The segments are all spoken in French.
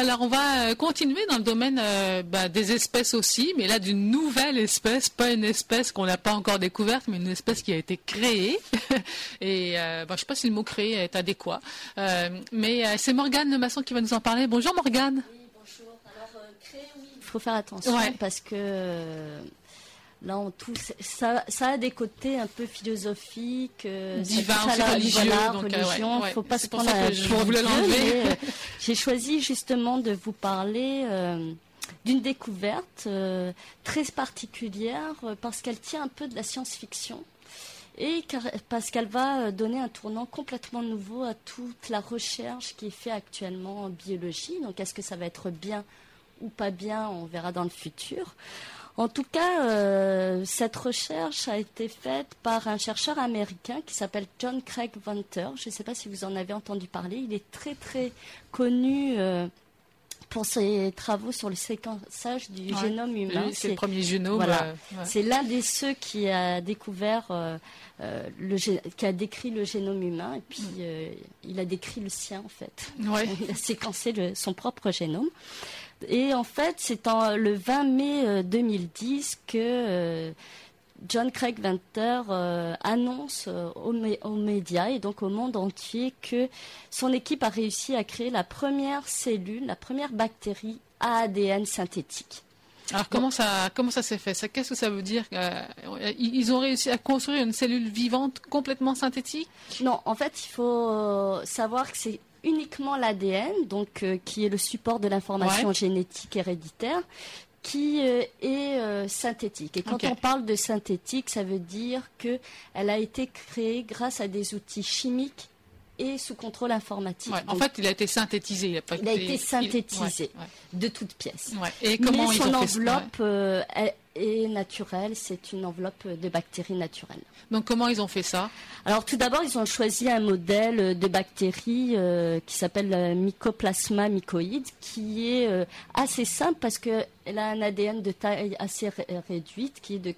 Alors, on va continuer dans le domaine des espèces aussi, mais là d'une nouvelle espèce, pas une espèce qu'on n'a pas encore découverte, mais une espèce qui a été créée. Et je ne sais pas si le mot créé est adéquat, mais c'est Morgane Lemasson qui va nous en parler. Bonjour Morgane. Oui, bonjour. Alors, créer, oui, il faut faire attention parce que là, ça a des côtés un peu philosophiques, divin, religieux. Religion. Faut pas se prendre pour vous l'enlever. J'ai choisi justement de vous parler d'une découverte très particulière parce qu'elle tient un peu de la science-fiction et parce qu'elle va donner un tournant complètement nouveau à toute la recherche qui est faite actuellement en biologie. Donc, est-ce que ça va être bien ou pas bien, on verra dans le futur. En tout cas, cette recherche a été faite par un chercheur américain qui s'appelle John Craig Venter. Je ne sais pas si vous en avez entendu parler. Il est très très connu pour ses travaux sur le séquençage du génome humain. C'est le premier génome. Voilà. C'est l'un des ceux qui a découvert, qui a décrit le génome humain et puis il a décrit le sien en fait. Ouais. Il a séquencé son propre génome. Et en fait, c'est le 20 mai 2010 que John Craig Venter annonce aux médias et donc au monde entier que son équipe a réussi à créer la première cellule, la première bactérie à ADN synthétique. Alors comment ça s'est fait? Qu'est-ce que ça veut dire? Ils ont réussi à construire une cellule vivante complètement synthétique? Non, en fait, il faut savoir que c'est uniquement l'ADN, donc qui est le support de l'information génétique héréditaire, qui est synthétique. Et quand on parle de synthétique, ça veut dire que elle a été créée grâce à des outils chimiques et sous contrôle informatique. Ouais, en fait, il a été synthétisé. Il a été synthétisé de toutes pièces. Ouais. Et comment mais ils son ont enveloppe est naturelle, c'est une enveloppe de bactéries naturelles. Donc comment ils ont fait ça? Alors tout d'abord, ils ont choisi un modèle de bactérie qui s'appelle Mycoplasma mycoïde, qui est assez simple parce qu'elle a un ADN de taille assez réduite, qui est de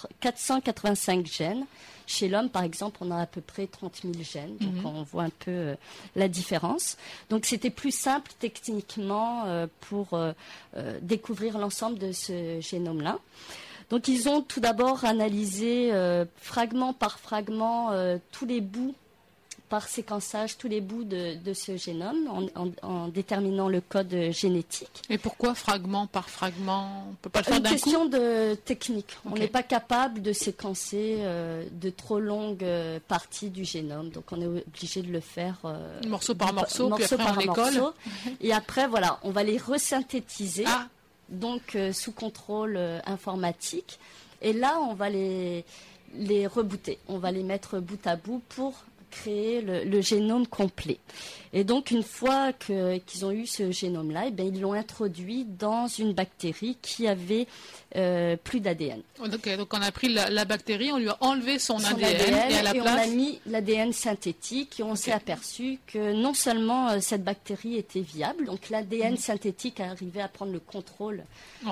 485 gènes. Chez l'homme, par exemple, on a à peu près 30 000 gènes, donc on voit un peu la différence. Donc c'était plus simple techniquement pour découvrir l'ensemble de ce génome-là. Donc ils ont tout d'abord analysé fragment par fragment tous les bouts par séquençage, tous les bouts de ce génome en déterminant le code génétique. Et pourquoi fragment par fragment? On ne peut pas le faire d'un coup? Une question de technique. On n'est pas capable de séquencer de trop longues parties du génome. Donc on est obligé de le faire morceau par morceau, puis après on les colle. Et après, voilà, on va les resynthétiser. Donc sous contrôle informatique. Et là, on va les rebooter. On va les mettre bout à bout pour créer le génome complet. Et donc, une fois qu'ils ont eu ce génome-là, ils l'ont introduit dans une bactérie qui avait plus d'ADN. Donc, on a pris la bactérie, on lui a enlevé son ADN et à la place... on a mis l'ADN synthétique et on s'est aperçu que non seulement cette bactérie était viable, donc l'ADN synthétique arrivait à prendre le contrôle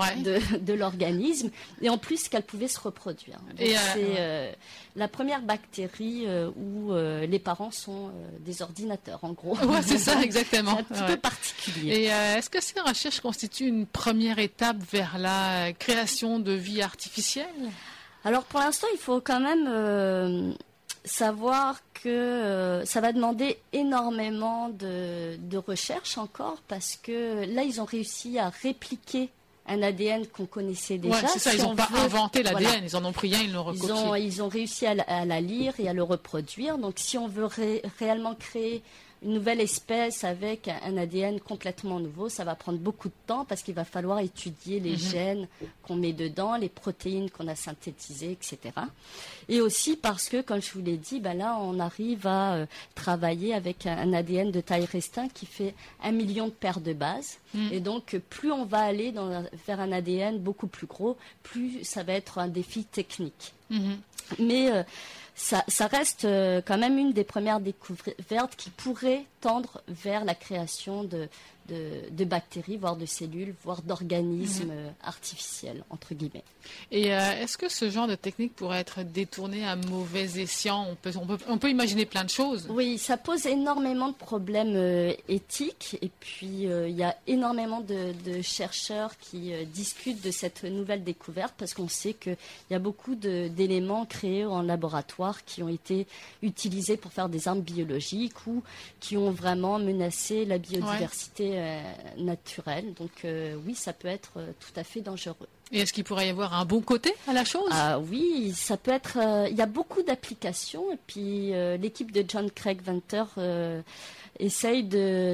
de l'organisme, et en plus qu'elle pouvait se reproduire. Donc, c'est la première bactérie où les parents sont des ordinateurs, en gros. Ouais, c'est ça, exactement. C'est un petit peu particulier. Et est-ce que ces recherches constituent une première étape vers la création de vie artificielle? Alors, pour l'instant, il faut quand même savoir que ça va demander énormément de recherche encore, parce que là, ils ont réussi à répliquer un ADN qu'on connaissait déjà. Ouais, c'est ça, ils n'ont pas inventé l'ADN, ils en ont pris un, ils l'ont recopié. Ils ont réussi à la lire et à le reproduire. Donc si on veut réellement créer une nouvelle espèce avec un ADN complètement nouveau, ça va prendre beaucoup de temps parce qu'il va falloir étudier les gènes qu'on met dedans, les protéines qu'on a synthétisées, etc. Et aussi parce que, comme je vous l'ai dit, là, on arrive à travailler avec un ADN de taille restreinte qui fait 1 million de paires de bases. Et donc, plus on va aller vers un ADN beaucoup plus gros, plus ça va être un défi technique. Mais ça reste quand même une des premières découvertes qui pourrait tendre vers la création de de bactéries, voire de cellules, voire d'organismes artificiels, entre guillemets. Et est-ce que ce genre de technique pourrait être détourné à mauvais escient? On peut imaginer plein de choses. Oui, ça pose énormément de problèmes éthiques. Et puis, il y a énormément de chercheurs qui discutent de cette nouvelle découverte parce qu'on sait qu'il y a beaucoup d'éléments créés en laboratoire qui ont été utilisés pour faire des armes biologiques ou qui ont vraiment menacé la biodiversité naturelle. Donc, oui, ça peut être tout à fait dangereux. Et est-ce qu'il pourrait y avoir un bon côté à la chose? Oui, ça peut être. Il y a beaucoup d'applications et puis l'équipe de John Craig Venter essaye de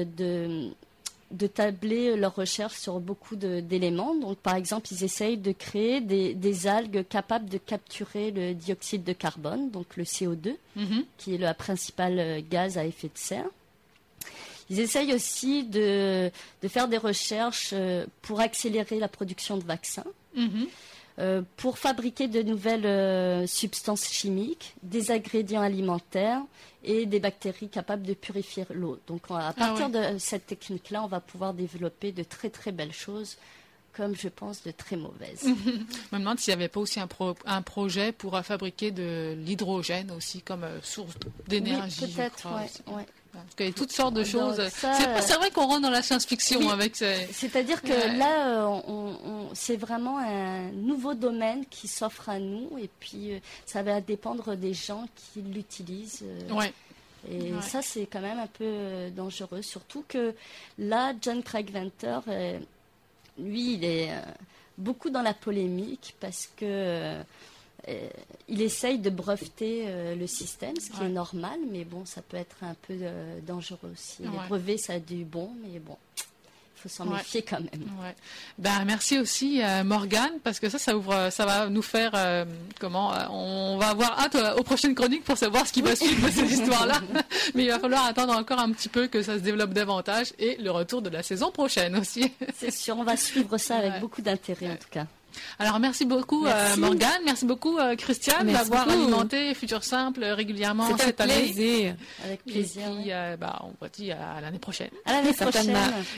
tabler leurs recherches sur beaucoup d'éléments. Donc, par exemple, ils essayent de créer des algues capables de capturer le dioxyde de carbone, donc le CO2, qui est le principal gaz à effet de serre. Ils essayent aussi de faire des recherches pour accélérer la production de vaccins, pour fabriquer de nouvelles substances chimiques, des ingrédients alimentaires et des bactéries capables de purifier l'eau. Donc à partir de cette technique-là, on va pouvoir développer de très très belles choses, comme je pense de très mauvaises. Je me demande s'il n'y avait pas aussi un projet pour fabriquer de l'hydrogène aussi comme source d'énergie. Oui, peut-être, oui. Parce qu'il y a toutes sortes de choses. C'est vrai qu'on rentre dans la science-fiction avec ces... C'est-à-dire que là, c'est vraiment un nouveau domaine qui s'offre à nous et puis ça va dépendre des gens qui l'utilisent. Et ça, c'est quand même un peu dangereux. Surtout que là, John Craig Venter, lui, il est beaucoup dans la polémique parce que... il essaye de breveter le système, ce qui est normal, mais bon, ça peut être un peu dangereux aussi. Les brevets, ça a du bon, mais bon, il faut s'en méfier quand même. Merci aussi Morgane, parce que ça va nous faire on va avoir hâte aux prochaines chroniques pour savoir ce qui va suivre de cette histoire-là. Mais il va falloir attendre encore un petit peu que ça se développe davantage et le retour de la saison prochaine aussi. C'est sûr, on va suivre ça avec beaucoup d'intérêt en tout cas. Alors merci beaucoup Morgane, merci beaucoup Christiane d'avoir alimenté Futur Simple régulièrement cette année. Avec plaisir. Et puis, on vous dit à l'année prochaine. À l'année prochaine.